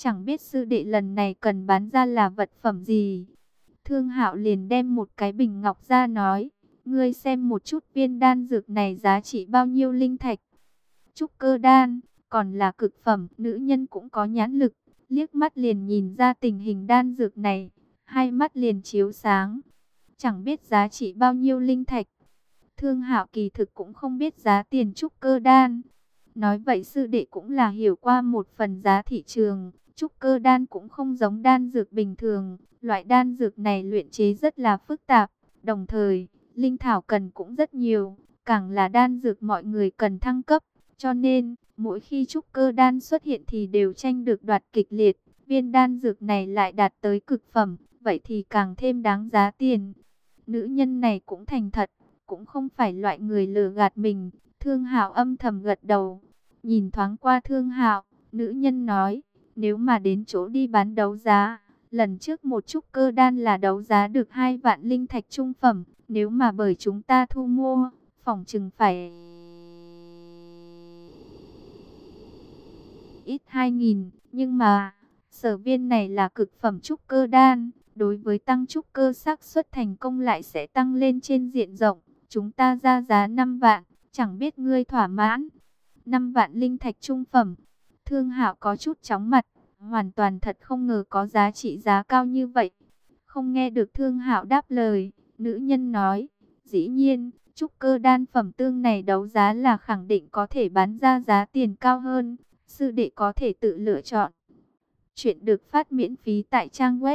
chẳng biết sư đệ lần này cần bán ra là vật phẩm gì. Thương Hạo liền đem một cái bình ngọc ra nói, ngươi xem một chút viên đan dược này giá trị bao nhiêu linh thạch. Trúc cơ đan, còn là cực phẩm, nữ nhân cũng có nhãn lực, liếc mắt liền nhìn ra tình hình đan dược này, hai mắt liền chiếu sáng. Chẳng biết giá trị bao nhiêu linh thạch. Thương Hạo kỳ thực cũng không biết giá tiền trúc cơ đan. Nói vậy sư đệ cũng là hiểu qua một phần giá thị trường. Trúc cơ đan cũng không giống đan dược bình thường. Loại đan dược này luyện chế rất là phức tạp. Đồng thời, linh thảo cần cũng rất nhiều. Càng là đan dược mọi người cần thăng cấp. Cho nên, mỗi khi trúc cơ đan xuất hiện thì đều tranh được đoạt kịch liệt. Viên đan dược này lại đạt tới cực phẩm. Vậy thì càng thêm đáng giá tiền. Nữ nhân này cũng thành thật, cũng không phải loại người lừa gạt mình. Thương Hạo âm thầm gật đầu. Nhìn thoáng qua Thương Hạo, nữ nhân nói, nếu mà đến chỗ đi bán đấu giá, lần trước một trúc cơ đan là đấu giá được 2 vạn linh thạch trung phẩm, nếu mà bởi chúng ta thu mua, phỏng chừng phải ít 2.000, nhưng mà sở viên này là cực phẩm trúc cơ đan, đối với tăng trúc cơ xác suất thành công lại sẽ tăng lên trên diện rộng. Chúng ta ra giá 5 vạn, chẳng biết ngươi thỏa mãn. 5 vạn linh thạch trung phẩm. Thương Hạo có chút chóng mặt, hoàn toàn thật không ngờ có giá trị giá cao như vậy. Không nghe được Thương Hạo đáp lời, nữ nhân nói, dĩ nhiên, trúc cơ đan phẩm tương này đấu giá là khẳng định có thể bán ra giá tiền cao hơn, sư đệ có thể tự lựa chọn. Chuyện được phát miễn phí tại trang web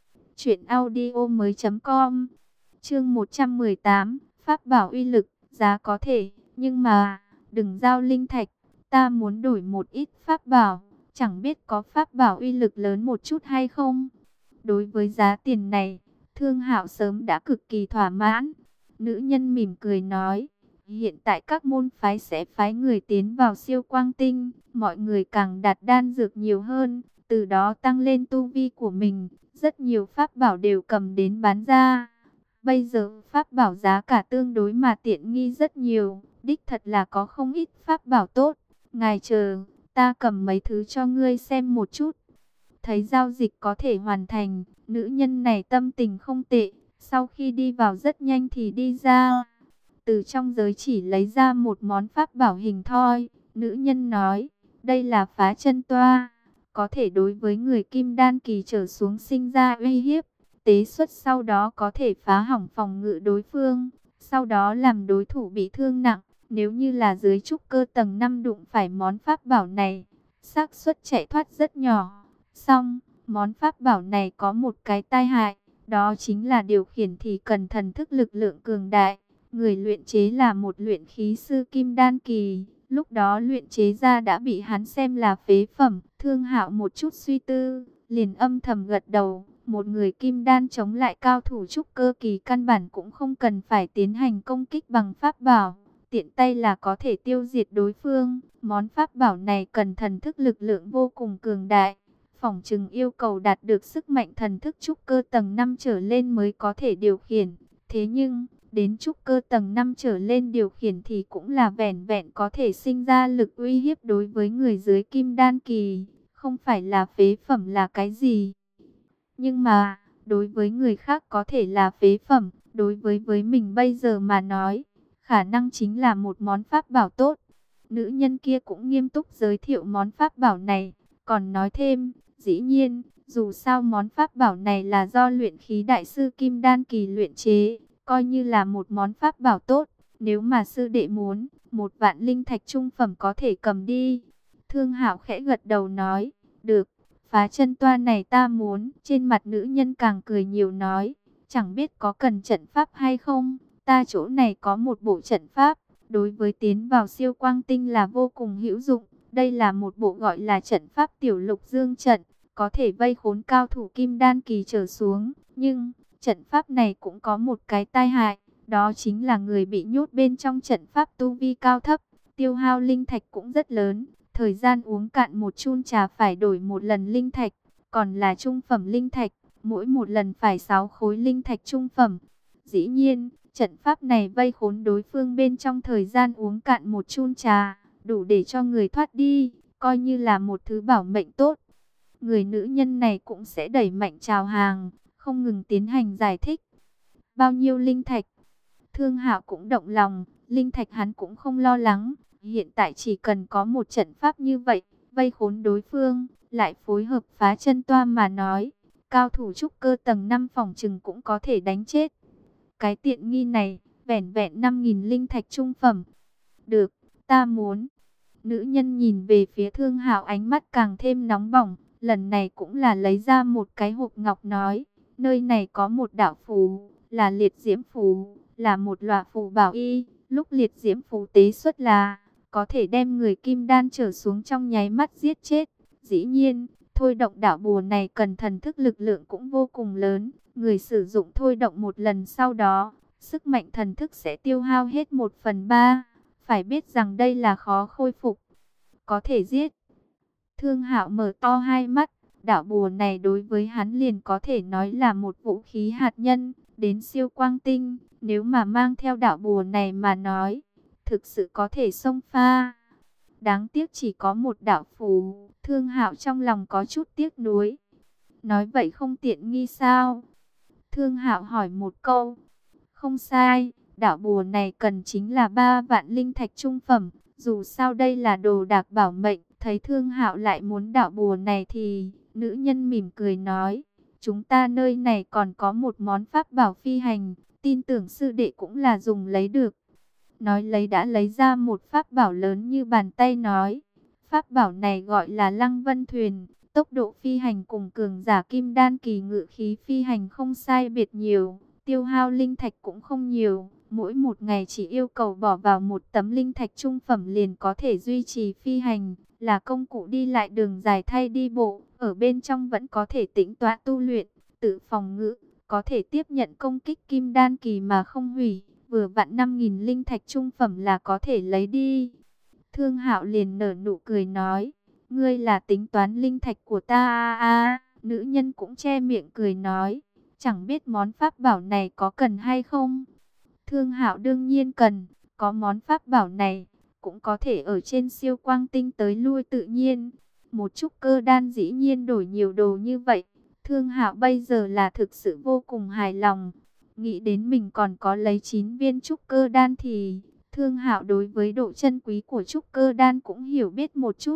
truyệnaudiomoi.com. Chương 118, pháp bảo uy lực, giá có thể, nhưng mà đừng giao linh thạch, ta muốn đổi một ít pháp bảo, chẳng biết có pháp bảo uy lực lớn một chút hay không. Đối với giá tiền này, Thương Hạo sớm đã cực kỳ thỏa mãn. Nữ nhân mỉm cười nói, hiện tại các môn phái sẽ phái người tiến vào siêu quang tinh, mọi người càng đặt đan dược nhiều hơn, từ đó tăng lên tu vi của mình, rất nhiều pháp bảo đều cầm đến bán ra. Bây giờ pháp bảo giá cả tương đối mà tiện nghi rất nhiều, đích thật là có không ít pháp bảo tốt. Ngài chờ, ta cầm mấy thứ cho ngươi xem một chút. Thấy giao dịch có thể hoàn thành, nữ nhân này tâm tình không tệ, sau khi đi vào rất nhanh thì đi ra. Từ trong giới chỉ lấy ra một món pháp bảo hình thoi, nữ nhân nói, đây là phá chân toa, có thể đối với người kim đan kỳ trở xuống sinh ra uy hiếp. Tế xuất sau đó có thể phá hỏng phòng ngự đối phương, sau đó làm đối thủ bị thương nặng. Nếu như là dưới trúc cơ tầng 5 đụng phải món pháp bảo này, xác suất chạy thoát rất nhỏ. Song, món pháp bảo này có một cái tai hại, đó chính là điều khiển thì cần thần thức lực lượng cường đại. Người luyện chế là một luyện khí sư kim đan kỳ, lúc đó luyện chế ra đã bị hắn xem là phế phẩm. Thương Hạo một chút suy tư, liền âm thầm gật đầu. Một người kim đan chống lại cao thủ trúc cơ kỳ căn bản cũng không cần phải tiến hành công kích bằng pháp bảo, tiện tay là có thể tiêu diệt đối phương. Món pháp bảo này cần thần thức lực lượng vô cùng cường đại, phỏng chừng yêu cầu đạt được sức mạnh thần thức trúc cơ tầng 5 trở lên mới có thể điều khiển. Thế nhưng, đến trúc cơ tầng 5 trở lên điều khiển thì cũng là vẻn vẹn có thể sinh ra lực uy hiếp đối với người dưới kim đan kỳ, không phải là phế phẩm là cái gì. Nhưng mà, đối với người khác có thể là phế phẩm, đối với mình bây giờ mà nói, khả năng chính là một món pháp bảo tốt. Nữ nhân kia cũng nghiêm túc giới thiệu món pháp bảo này, còn nói thêm, dĩ nhiên, dù sao món pháp bảo này là do luyện khí đại sư Kim Đan Kỳ luyện chế, coi như là một món pháp bảo tốt. Nếu mà sư đệ muốn, 1 vạn linh thạch trung phẩm có thể cầm đi. Thương Hạo khẽ gật đầu nói, được. Phá chân toa này ta muốn. Trên mặt nữ nhân càng cười nhiều nói, chẳng biết có cần trận pháp hay không. Ta chỗ này có một bộ trận pháp, đối với tiến vào siêu quang tinh là vô cùng hữu dụng. Đây là một bộ gọi là trận pháp tiểu lục dương trận, có thể vây khốn cao thủ kim đan kỳ trở xuống. Nhưng trận pháp này cũng có một cái tai hại, đó chính là người bị nhốt bên trong trận pháp tu vi cao thấp, tiêu hao linh thạch cũng rất lớn. Thời gian uống cạn một chun trà phải đổi một lần linh thạch, còn là trung phẩm linh thạch, mỗi một lần phải 6 khối linh thạch trung phẩm. Dĩ nhiên, trận pháp này vây khốn đối phương bên trong thời gian uống cạn một chun trà, đủ để cho người thoát đi, coi như là một thứ bảo mệnh tốt. người nữ nhân này cũng sẽ đẩy mạnh chào hàng, không ngừng tiến hành giải thích. Bao nhiêu linh thạch? Thương Hạo cũng động lòng, linh thạch hắn cũng không lo lắng, hiện tại chỉ cần có một trận pháp như vậy, vây khốn đối phương, lại phối hợp phá chân toa mà nói, cao thủ trúc cơ tầng 5 phòng chừng cũng có thể đánh chết. Cái tiện nghi này, vẻn vẹn 5.000 linh thạch trung phẩm. Được, ta muốn. Nữ nhân nhìn về phía Thương Hạo, ánh mắt càng thêm nóng bỏng, lần này cũng là lấy ra một cái hộp ngọc nói, nơi này có một đạo phù, là liệt diễm phù, là một loại phù bảo y, lúc liệt diễm phù tế xuất là có thể đem người kim đan trở xuống trong nháy mắt giết chết. Dĩ nhiên, thôi động đạo bùa này cần thần thức lực lượng cũng vô cùng lớn, người sử dụng thôi động một lần sau đó, sức mạnh thần thức sẽ tiêu hao hết 1/3. Phải biết rằng đây là khó khôi phục, có thể giết. Thương Hạo mở to hai mắt, đạo bùa này đối với hắn liền có thể nói là một vũ khí hạt nhân, đến siêu quang tinh, nếu mà mang theo đạo bùa này mà nói, thực sự có thể xông pha. Đáng tiếc chỉ có một đạo phù, Thương Hạo trong lòng có chút tiếc nuối. Nói vậy không tiện nghi sao? Thương Hạo hỏi một câu. Không sai, đạo bùa này cần chính là 3 vạn linh thạch trung phẩm, dù sao đây là đồ đạc bảo mệnh. Thấy Thương Hạo lại muốn đạo bùa này thì nữ nhân mỉm cười nói, chúng ta nơi này còn có một món pháp bảo phi hành, tin tưởng sư đệ cũng là dùng lấy được. Nói lấy đã lấy ra một pháp bảo lớn như bàn tay nói, pháp bảo này gọi là Lăng Vân Thuyền, tốc độ phi hành cùng cường giả kim đan kỳ ngự khí phi hành không sai biệt nhiều, tiêu hao linh thạch cũng không nhiều. Mỗi một ngày chỉ yêu cầu bỏ vào một tấm linh thạch trung phẩm liền có thể duy trì phi hành, là công cụ đi lại đường dài thay đi bộ, ở bên trong vẫn có thể tĩnh tọa tu luyện, tự phòng ngự, có thể tiếp nhận công kích kim đan kỳ mà không hủy, vừa vặn 5.000 linh thạch trung phẩm là có thể lấy đi. Thương Hạo liền nở nụ cười nói, ngươi là tính toán linh thạch của ta à? Nữ nhân cũng che miệng cười nói, chẳng biết món pháp bảo này có cần hay không? Thương Hạo đương nhiên cần, có món pháp bảo này, cũng có thể ở trên siêu quang tinh tới lui tự nhiên. Một chút cơ đan dĩ nhiên đổi nhiều đồ như vậy, Thương Hạo bây giờ là thực sự vô cùng hài lòng. Nghĩ đến mình còn có lấy 9 viên trúc cơ đan thì Thương Hạo đối với độ chân quý của trúc cơ đan cũng hiểu biết một chút.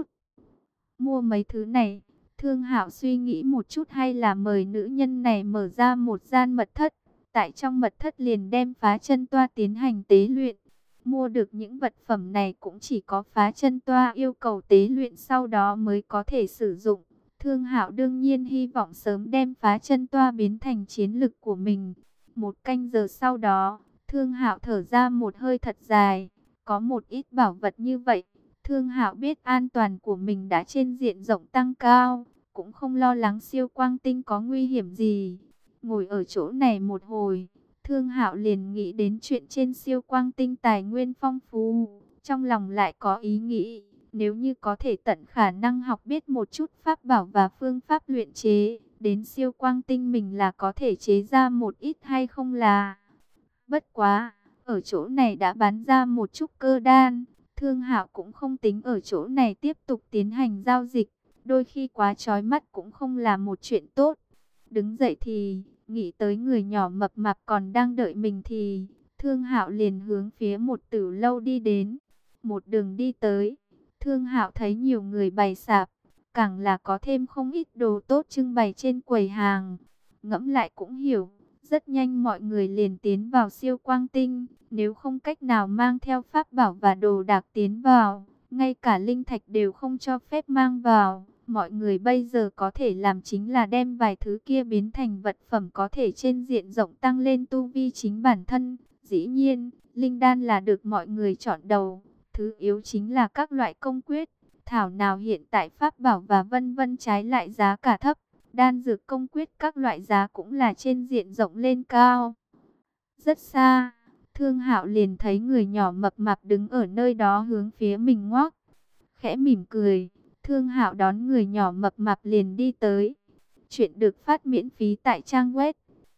Mua mấy thứ này, Thương Hạo suy nghĩ một chút hay là mời nữ nhân này mở ra một gian mật thất. Tại trong mật thất liền đem phá chân toa tiến hành tế luyện. Mua được những vật phẩm này cũng chỉ có phá chân toa yêu cầu tế luyện sau đó mới có thể sử dụng. Thương Hạo đương nhiên hy vọng sớm đem phá chân toa biến thành chiến lực của mình. 1 canh giờ sau đó, Thương Hạo thở ra một hơi thật dài. Có một ít bảo vật như vậy, Thương Hạo biết an toàn của mình đã trên diện rộng tăng cao, cũng không lo lắng siêu quang tinh có nguy hiểm gì. Ngồi ở chỗ này một hồi, Thương Hạo liền nghĩ đến chuyện trên siêu quang tinh tài nguyên phong phú, trong lòng lại có ý nghĩ, nếu như có thể tận khả năng học biết một chút pháp bảo và phương pháp luyện chế, đến siêu quang tinh mình là có thể chế ra một ít hay không là. Bất quá, ở chỗ này đã bán ra một chút cơ đan, Thương Hạo cũng không tính ở chỗ này tiếp tục tiến hành giao dịch, đôi khi quá chói mắt cũng không là một chuyện tốt. Đứng dậy thì nghĩ tới người nhỏ mập mạp còn đang đợi mình thì Thương Hạo liền hướng phía một tử lâu đi đến. Một đường đi tới, Thương Hạo thấy nhiều người bày sạp, càng là có thêm không ít đồ tốt trưng bày trên quầy hàng. Ngẫm lại cũng hiểu, rất nhanh mọi người liền tiến vào siêu quang tinh, nếu không cách nào mang theo pháp bảo và đồ đạc tiến vào, ngay cả linh thạch đều không cho phép mang vào. Mọi người bây giờ có thể làm chính là đem vài thứ kia biến thành vật phẩm có thể trên diện rộng tăng lên tu vi chính bản thân. Dĩ nhiên, linh đan là được mọi người chọn đầu. Thứ yếu chính là các loại công quyết. Thảo nào hiện tại pháp bảo và vân vân trái lại giá cả thấp. Đan dược công quyết các loại giá cũng là trên diện rộng lên cao. Rất xa, Thương Hạo liền thấy người nhỏ mập mạp đứng ở nơi đó hướng phía mình ngoắc. Khẽ mỉm cười. Thương Hạo đón người nhỏ mập mạp liền đi tới. Chuyện được phát miễn phí tại trang web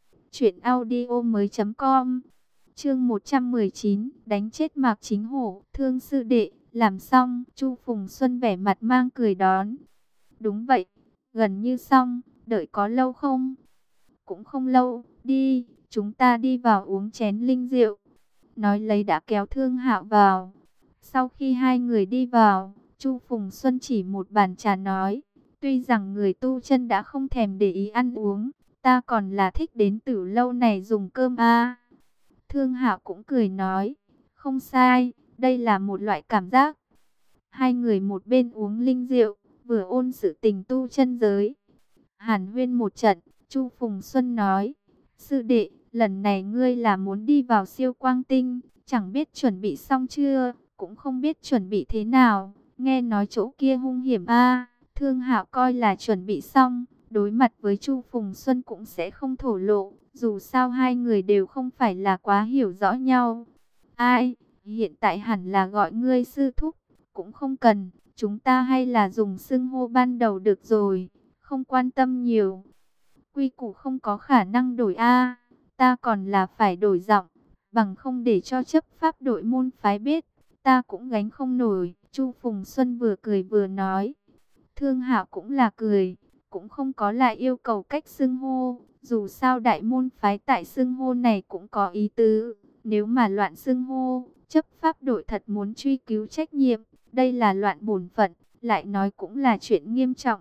truyệnaudiomoi.com. Chương 119, đánh chết Mạc Chính Hổ. Thương sư đệ, làm xong. Chu Phùng Xuân vẻ mặt mang cười đón. Đúng vậy, gần như xong, đợi có lâu không? Cũng không lâu, đi, chúng ta đi vào uống chén linh rượu. Nói lấy đã kéo Thương Hạo vào. Sau khi hai người đi vào, Chu Phùng Xuân chỉ một bàn trà nói, tuy rằng người tu chân đã không thèm để ý ăn uống, ta còn là thích đến Tử Lâu này dùng cơm a. Thương Hạo cũng cười nói, không sai, đây là một loại cảm giác. Hai người một bên uống linh rượu, vừa ôn sự tình tu chân giới. Hàn huyên một trận, Chu Phùng Xuân nói, sư đệ, lần này ngươi là muốn đi vào siêu quang tinh, chẳng biết chuẩn bị xong chưa, cũng không biết chuẩn bị thế nào, nghe nói chỗ kia hung hiểm a. Thương Hạo coi là chuẩn bị xong, đối mặt với Chu Phùng Xuân cũng sẽ không thổ lộ, dù sao hai người đều không phải là quá hiểu rõ nhau. Ai, hiện tại hẳn là gọi ngươi sư thúc, cũng không cần, chúng ta hay là dùng xưng hô ban đầu được rồi, không quan tâm nhiều. Quy củ không có khả năng đổi a, ta còn là phải đổi giọng, bằng không để cho chấp pháp đội môn phái biết, ta cũng gánh không nổi. Chu Phùng Xuân vừa cười vừa nói. Thương Hạo cũng là cười, cũng không có lại yêu cầu cách xưng hô, dù sao đại môn phái tại xưng hô này cũng có ý tứ, nếu mà loạn xưng hô, chấp pháp đội thật muốn truy cứu trách nhiệm, đây là loạn bổn phận, lại nói cũng là chuyện nghiêm trọng.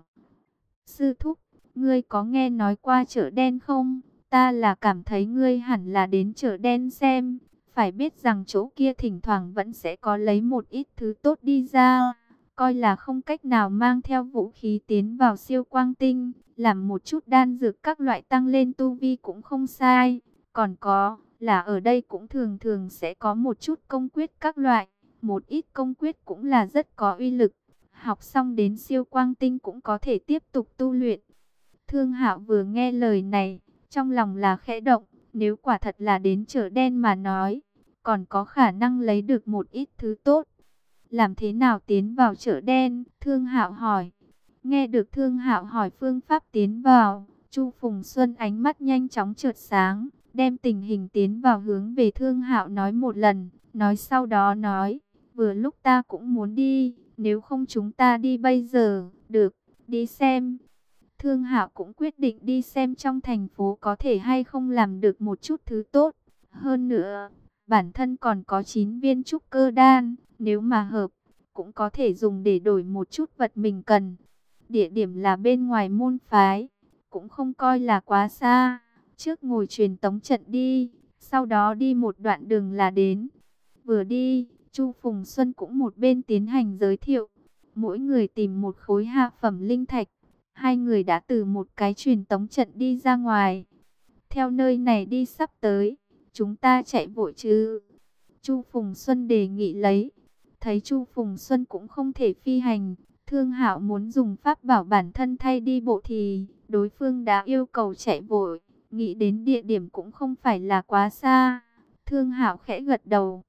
Sư thúc, ngươi có nghe nói qua chợ đen không? Ta là cảm thấy ngươi hẳn là đến chợ đen xem. Phải biết rằng chỗ kia thỉnh thoảng vẫn sẽ có lấy một ít thứ tốt đi ra. Coi là không cách nào mang theo vũ khí tiến vào siêu quang tinh. Làm một chút đan dược các loại tăng lên tu vi cũng không sai. Còn có là ở đây cũng thường thường sẽ có một chút công quyết các loại. Một ít công quyết cũng là rất có uy lực. Học xong đến siêu quang tinh cũng có thể tiếp tục tu luyện. Thương Hạo vừa nghe lời này, trong lòng là khẽ động, nếu quả thật là đến chợ đen mà nói, còn có khả năng lấy được một ít thứ tốt. Làm thế nào tiến vào chợ đen? Thương Hạo hỏi. Nghe được Thương Hạo hỏi phương pháp tiến vào, Chu Phùng Xuân ánh mắt nhanh chóng chợt sáng, đem tình hình tiến vào hướng về Thương Hạo nói một lần, nói sau đó nói, vừa lúc ta cũng muốn đi, nếu không chúng ta đi bây giờ, được, đi xem. Thương Hạo cũng quyết định đi xem trong thành phố có thể hay không làm được một chút thứ tốt. Hơn nữa, bản thân còn có 9 viên trúc cơ đan, nếu mà hợp, cũng có thể dùng để đổi một chút vật mình cần. Địa điểm là bên ngoài môn phái, cũng không coi là quá xa. Trước ngồi truyền tống trận đi, sau đó đi một đoạn đường là đến. Vừa đi, Chu Phùng Xuân cũng một bên tiến hành giới thiệu. Mỗi người tìm một khối hạ phẩm linh thạch. Hai người đã từ một cái truyền tống trận đi ra ngoài. Theo nơi này đi sắp tới, chúng ta chạy vội chứ? Chu Phùng Xuân đề nghị lấy. Thấy Chu Phùng Xuân cũng không thể phi hành, Thương Hạo muốn dùng pháp bảo bản thân thay đi bộ thì đối phương đã yêu cầu chạy vội. Nghĩ đến địa điểm cũng không phải là quá xa. Thương Hạo khẽ gật đầu.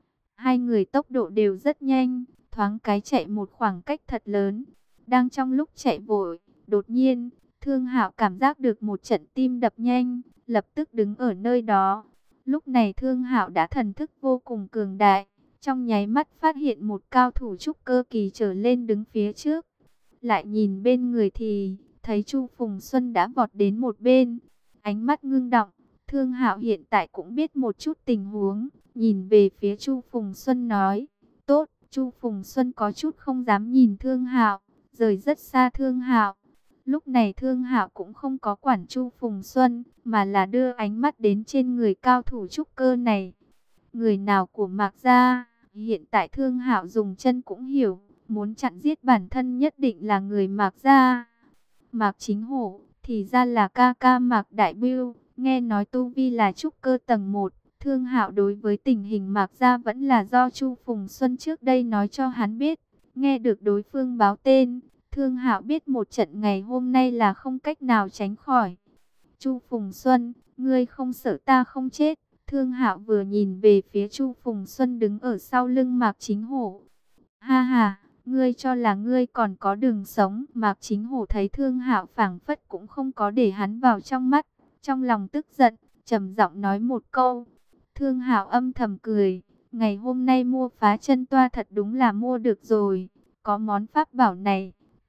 Hai người tốc độ đều rất nhanh, thoáng cái chạy một khoảng cách thật lớn. Đang trong lúc chạy vội, đột nhiên, Thương Hạo cảm giác được một trận tim đập nhanh, lập tức đứng ở nơi đó. Lúc này Thương Hạo đã thần thức vô cùng cường đại, trong nháy mắt phát hiện một cao thủ trúc cơ kỳ trở lên đứng phía trước. Lại nhìn bên người thì thấy Chu Phùng Xuân đã vọt đến một bên, ánh mắt ngưng động. Thương Hạo hiện tại cũng biết một chút tình huống, nhìn về phía Chu Phùng Xuân nói, tốt. Chu Phùng Xuân có chút không dám nhìn Thương Hạo, rời rất xa Thương Hạo. Lúc này Thương Hạo cũng không có quản Chu Phùng Xuân, mà là đưa ánh mắt đến trên người cao thủ trúc cơ này. Người nào của Mạc gia? Hiện tại Thương Hạo dùng chân cũng hiểu, muốn chặn giết bản thân nhất định là người Mạc gia. Mạc Chính Hổ, thì ra là ca ca Mạc Đại Bưu, nghe nói tu vi là trúc cơ tầng 1. Thương Hạo đối với tình hình Mạc gia vẫn là do Chu Phùng Xuân trước đây nói cho hắn biết. Nghe được đối phương báo tên, Thương Hạo biết một trận ngày hôm nay là không cách nào tránh khỏi. Chu Phùng Xuân, ngươi không sợ ta không chết? Thương Hạo vừa nhìn về phía Chu Phùng Xuân đứng ở sau lưng Mạc Chính Hổ. Ha ha, ngươi cho là ngươi còn có đường sống. Mạc Chính Hổ thấy Thương Hạo phảng phất cũng không có để hắn vào trong mắt, trong lòng tức giận, trầm giọng nói một câu. Thương Hạo âm thầm cười, ngày hôm nay mua phá chân toa thật đúng là mua được rồi, có món pháp bảo này,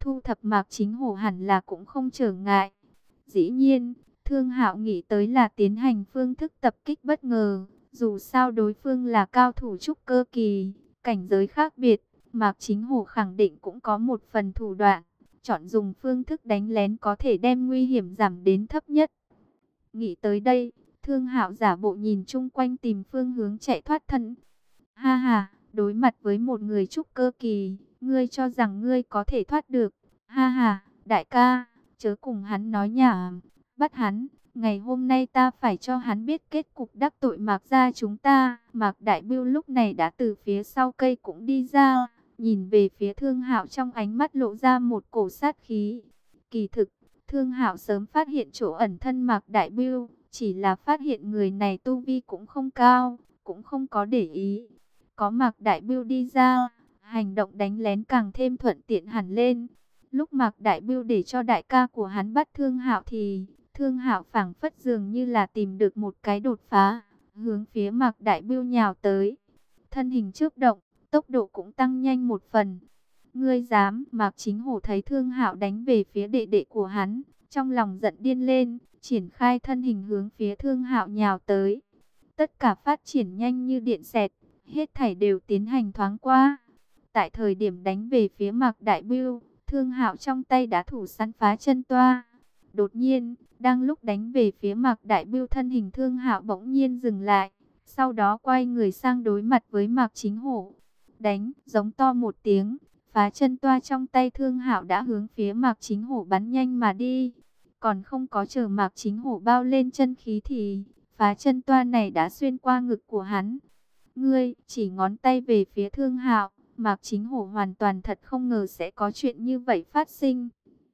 thu thập Mạc Chính Hổ hẳn là cũng không trở ngại. Dĩ nhiên, Thương Hạo nghĩ tới là tiến hành phương thức tập kích bất ngờ. Dù sao đối phương là cao thủ trúc cơ kỳ, cảnh giới khác biệt, Mạc Chính Hổ khẳng định cũng có một phần thủ đoạn. Chọn dùng phương thức đánh lén có thể đem nguy hiểm giảm đến thấp nhất. Nghĩ tới đây, Thương Hạo giả bộ nhìn chung quanh tìm phương hướng chạy thoát thân. Ha ha, đối mặt với một người trúc cơ kỳ, ngươi cho rằng ngươi có thể thoát được. Ha ha, đại ca, chớ cùng hắn nói nhảm, bắt hắn. Ngày hôm nay ta phải cho hắn biết kết cục đắc tội Mạc gia chúng ta. Mạc Đại Bưu lúc này đã từ phía sau cây cũng đi ra, nhìn về phía Thương Hạo trong ánh mắt lộ ra một cổ sát khí. Kỳ thực, Thương Hạo sớm phát hiện chỗ ẩn thân Mạc Đại Bưu, chỉ là phát hiện người này tu vi cũng không cao, cũng không có để ý. Có Mạc Đại Bưu đi ra, hành động đánh lén càng thêm thuận tiện hẳn lên. Lúc Mạc Đại Bưu để cho đại ca của hắn bắt Thương Hạo thì Thương Hạo phảng phất dường như là tìm được một cái đột phá, hướng phía Mạc Đại Bưu nhào tới. Thân hình chớp động, tốc độ cũng tăng nhanh một phần. Ngươi dám? Mạc Chính Hổ thấy Thương Hạo đánh về phía đệ đệ của hắn, trong lòng giận điên lên, triển khai thân hình hướng phía Thương Hạo nhào tới. Tất cả phát triển nhanh như điện xẹt, hết thảy đều tiến hành thoáng qua. Tại thời điểm đánh về phía Mạc Đại Bưu, Thương Hạo trong tay đã thủ sẵn phá chân toa. Đột nhiên, đang lúc đánh về phía Mạc Đại Bưu, thân hình Thương Hạo bỗng nhiên dừng lại, sau đó quay người sang đối mặt với Mạc Chính Hổ. Đánh, giống to một tiếng, phá chân toa trong tay Thương Hạo đã hướng phía Mạc Chính Hổ bắn nhanh mà đi. Còn không có chờ Mạc Chính Hổ bao lên chân khí thì phá chân toa này đã xuyên qua ngực của hắn. Ngươi, chỉ ngón tay về phía Thương Hạo, Mạc Chính Hổ hoàn toàn thật không ngờ sẽ có chuyện như vậy phát sinh.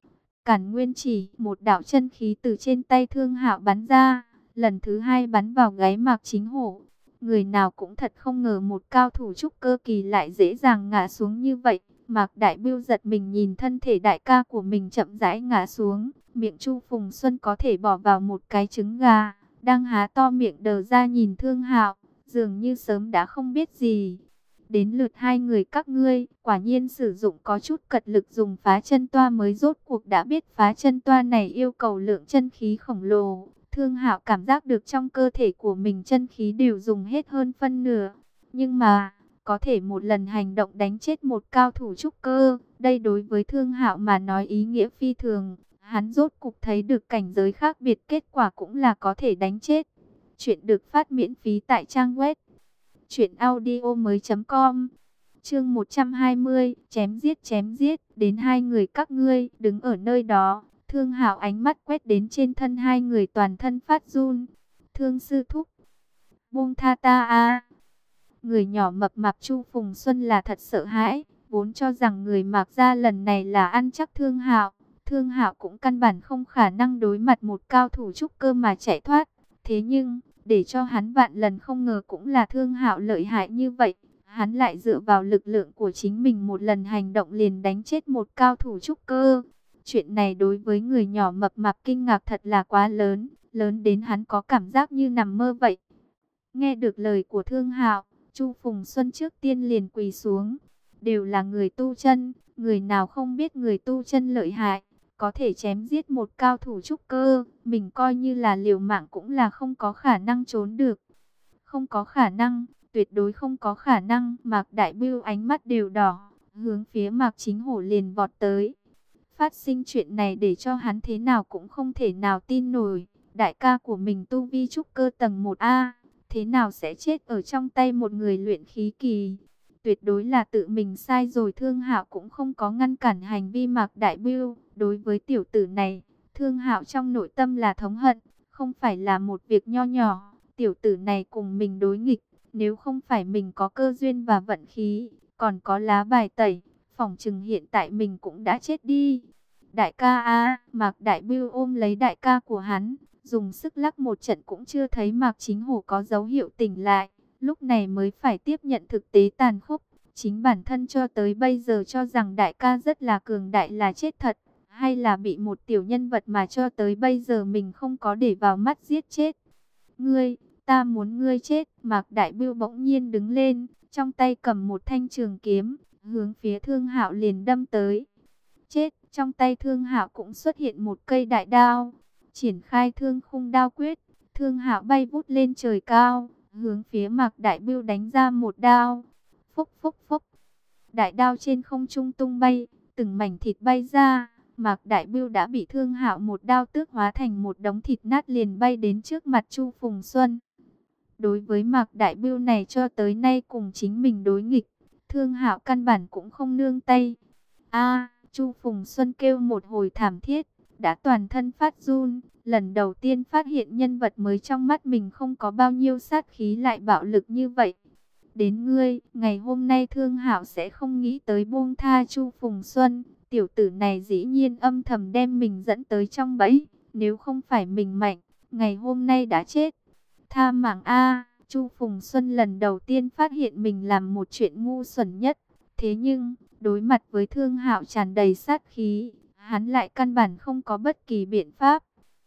Cản Nguyên chỉ, một đạo chân khí từ trên tay Thương Hạo bắn ra, lần thứ hai bắn vào gáy Mạc Chính Hổ. Người nào cũng thật không ngờ một cao thủ trúc cơ kỳ lại dễ dàng ngã xuống như vậy. Mạc Đại Bưu giật mình nhìn thân thể đại ca của mình chậm rãi ngã xuống, miệng Chu Phùng Xuân có thể bỏ vào một cái trứng gà, đang há to miệng đờ ra nhìn Thương Hạo, dường như sớm đã không biết gì. Đến lượt hai người các ngươi, quả nhiên sử dụng có chút cật lực dùng phá chân toa mới rốt cuộc đã biết phá chân toa này yêu cầu lượng chân khí khổng lồ. Thương Hạo cảm giác được trong cơ thể của mình chân khí đều dùng hết hơn phân nửa. Nhưng mà, có thể một lần hành động đánh chết một cao thủ trúc cơ, đây đối với Thương Hạo mà nói ý nghĩa phi thường. Hắn rốt cục thấy được cảnh giới khác biệt, kết quả cũng là có thể đánh chết. Chuyện được phát miễn phí tại trang web truyệnaudiomoi.com. Chương 120, chém giết, đến hai người các ngươi đứng ở nơi đó. Thương Hạo ánh mắt quét đến trên thân hai người, toàn thân phát run. Thương sư thúc, buông tha ta a. Người nhỏ mập mạp Chu Phùng Xuân là thật sợ hãi, vốn cho rằng người Mạc gia lần này là ăn chắc Thương Hạo. Thương Hạo cũng căn bản không khả năng đối mặt một cao thủ trúc cơ mà chạy thoát. Thế nhưng, để cho hắn vạn lần không ngờ cũng là Thương Hạo lợi hại như vậy. Hắn lại dựa vào lực lượng của chính mình một lần hành động liền đánh chết một cao thủ trúc cơ. Chuyện này đối với người nhỏ mập mạp kinh ngạc thật là quá lớn, lớn đến hắn có cảm giác như nằm mơ vậy. Nghe được lời của Thương Hạo, Chu Phùng Xuân trước tiên liền quỳ xuống. Đều là người tu chân, người nào không biết người tu chân lợi hại, có thể chém giết một cao thủ trúc cơ, mình coi như là liều mạng cũng là không có khả năng trốn được. Không có khả năng, tuyệt đối không có khả năng. Mạc Đại Bưu ánh mắt đều đỏ, hướng phía Mạc Chính Hổ liền vọt tới. Phát sinh chuyện này để cho hắn thế nào cũng không thể nào tin nổi. Đại ca của mình tu vi trúc cơ tầng 1A, thế nào sẽ chết ở trong tay một người luyện khí kỳ? Tuyệt đối là tự mình sai rồi. Thương Hạo cũng không có ngăn cản hành vi Mạc Đại Bưu. Đối với tiểu tử này, Thương Hạo trong nội tâm là thống hận, không phải là một việc nho nhỏ. Tiểu tử này cùng mình đối nghịch, nếu không phải mình có cơ duyên và vận khí, còn có lá bài tẩy, phỏng chừng hiện tại mình cũng đã chết đi. Đại ca a, Mạc Đại Bưu ôm lấy đại ca của hắn, dùng sức lắc một trận cũng chưa thấy Mạc Chính Hổ có dấu hiệu tỉnh lại, lúc này mới phải tiếp nhận thực tế tàn khốc. Chính bản thân cho tới bây giờ cho rằng đại ca rất là cường đại là chết thật, hay là bị một tiểu nhân vật mà cho tới bây giờ mình không có để vào mắt giết chết. Ngươi, ta muốn ngươi chết. Mạc Đại Bưu bỗng nhiên đứng lên, trong tay cầm một thanh trường kiếm, hướng phía Thương Hạo liền đâm tới. Chết, Trong tay Thương Hạo cũng xuất hiện một cây đại đao, triển khai Thương Khung Đao Quyết. Thương Hạo bay vút lên trời cao, hướng phía Mạc Đại Bưu đánh ra một đao. Phốc phốc phốc, đại đao trên không trung tung bay, từng mảnh thịt bay ra. Mạc Đại Bưu đã bị Thương Hạo một đao tước hóa thành một đống thịt nát, liền bay đến trước mặt Chu Phùng Xuân. Đối với Mạc Đại Bưu này cho tới nay cùng chính mình đối nghịch, Thương Hạo căn bản cũng không nương tay. A, Chu Phùng Xuân kêu một hồi thảm thiết, đã toàn thân phát run, lần đầu tiên phát hiện nhân vật mới trong mắt mình không có bao nhiêu sát khí lại bạo lực như vậy. Đến ngươi, ngày hôm nay Thương Hạo sẽ không nghĩ tới buông tha Chu Phùng Xuân, tiểu tử này dĩ nhiên âm thầm đem mình dẫn tới trong bẫy, nếu không phải mình mạnh, ngày hôm nay đã chết. Tha mạng a, Chu Phùng Xuân lần đầu tiên phát hiện mình làm một chuyện ngu xuẩn nhất, thế nhưng đối mặt với Thương Hạo tràn đầy sát khí, hắn lại căn bản không có bất kỳ biện pháp.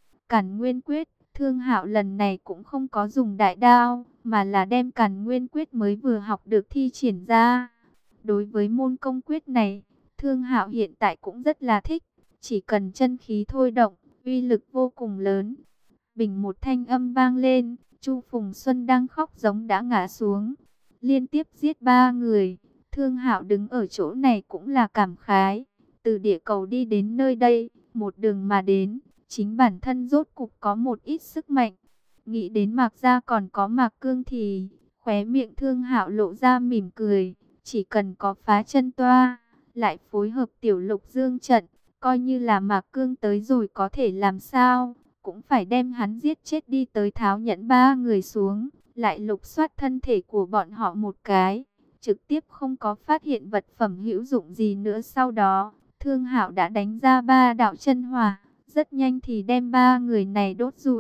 Càn Nguyên Quyết, Thương Hạo lần này cũng không có dùng đại đao, mà là đem Càn Nguyên Quyết mới vừa học được thi triển ra. Đối với môn công quyết này, Thương Hạo hiện tại cũng rất là thích, chỉ cần chân khí thôi động, uy lực vô cùng lớn. Bình một thanh âm vang lên, Chu Phùng Xuân đang khóc giống đã ngã xuống, liên tiếp giết 3 người. Thương Hạo đứng ở chỗ này cũng là cảm khái, từ địa cầu đi đến nơi đây, một đường mà đến, chính bản thân rốt cục có một ít sức mạnh. Nghĩ đến Mạc gia còn có Mạc Cương thì khóe miệng Thương Hạo lộ ra mỉm cười, chỉ cần có phá chân toa, lại phối hợp tiểu Lục Dương trận, coi như là Mạc Cương tới rồi có thể làm sao, cũng phải đem hắn giết chết đi tới tháo nhẫn 3 người xuống, lại lục soát thân thể của bọn họ một cái, trực tiếp không có phát hiện vật phẩm hữu dụng gì nữa. Sau đó, Thương Hạo đã đánh ra 3 đạo chân hỏa, rất nhanh thì đem 3 người này đốt rụi.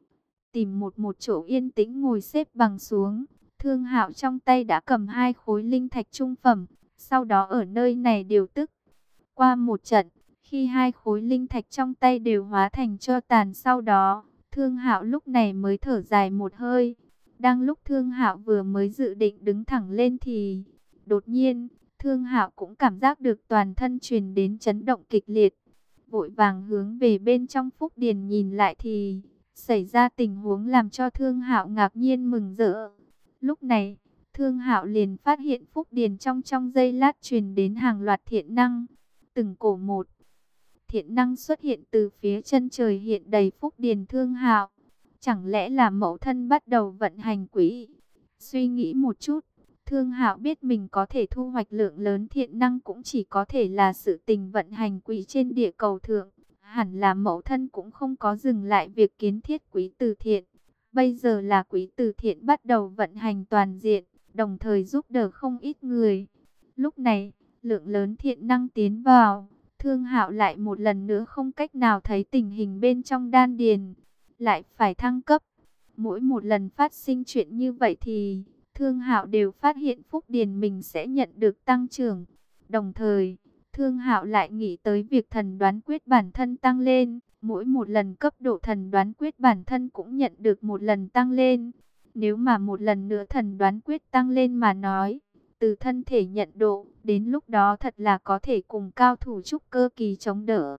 Tìm một chỗ yên tĩnh ngồi xếp bằng xuống, Thương Hạo trong tay đã cầm 2 khối linh thạch trung phẩm, sau đó ở nơi này điều tức. Qua một trận, khi 2 khối linh thạch trong tay đều hóa thành tro tàn, sau đó, Thương Hạo lúc này mới thở dài một hơi. Đang lúc Thương Hạo vừa mới dự định đứng thẳng lên thì đột nhiên, Thương Hạo cũng cảm giác được toàn thân truyền đến chấn động kịch liệt. Vội vàng hướng về bên trong Phúc Điền nhìn lại thì xảy ra tình huống làm cho Thương Hạo ngạc nhiên mừng rỡ. Lúc này, Thương Hạo liền phát hiện Phúc Điền trong giây lát truyền đến hàng loạt thiện năng. Từng cổ một, thiện năng xuất hiện từ phía chân trời hiện đầy Phúc Điền Thương Hạo. Chẳng lẽ là mẫu thân bắt đầu vận hành quỹ? Suy nghĩ một chút, Thương Hạo biết mình có thể thu hoạch lượng lớn thiện năng cũng chỉ có thể là sự tình vận hành quỹ trên địa cầu thượng. Hẳn là mẫu thân cũng không có dừng lại việc kiến thiết quỹ từ thiện. Bây giờ là quỹ từ thiện bắt đầu vận hành toàn diện, đồng thời giúp đỡ không ít người. Lúc này, lượng lớn thiện năng tiến vào, Thương Hạo lại một lần nữa không cách nào thấy tình hình bên trong đan điền, lại phải thăng cấp. Mỗi một lần phát sinh chuyện như vậy thì Thương Hạo đều phát hiện Phúc Điền mình sẽ nhận được tăng trưởng. Đồng thời, Thương Hạo lại nghĩ tới việc thần đoán quyết bản thân tăng lên, mỗi một lần cấp độ thần đoán quyết bản thân cũng nhận được một lần tăng lên. Nếu mà một lần nữa thần đoán quyết tăng lên mà nói, từ thân thể nhận độ, đến lúc đó thật là có thể cùng cao thủ trúc cơ kỳ chống đỡ.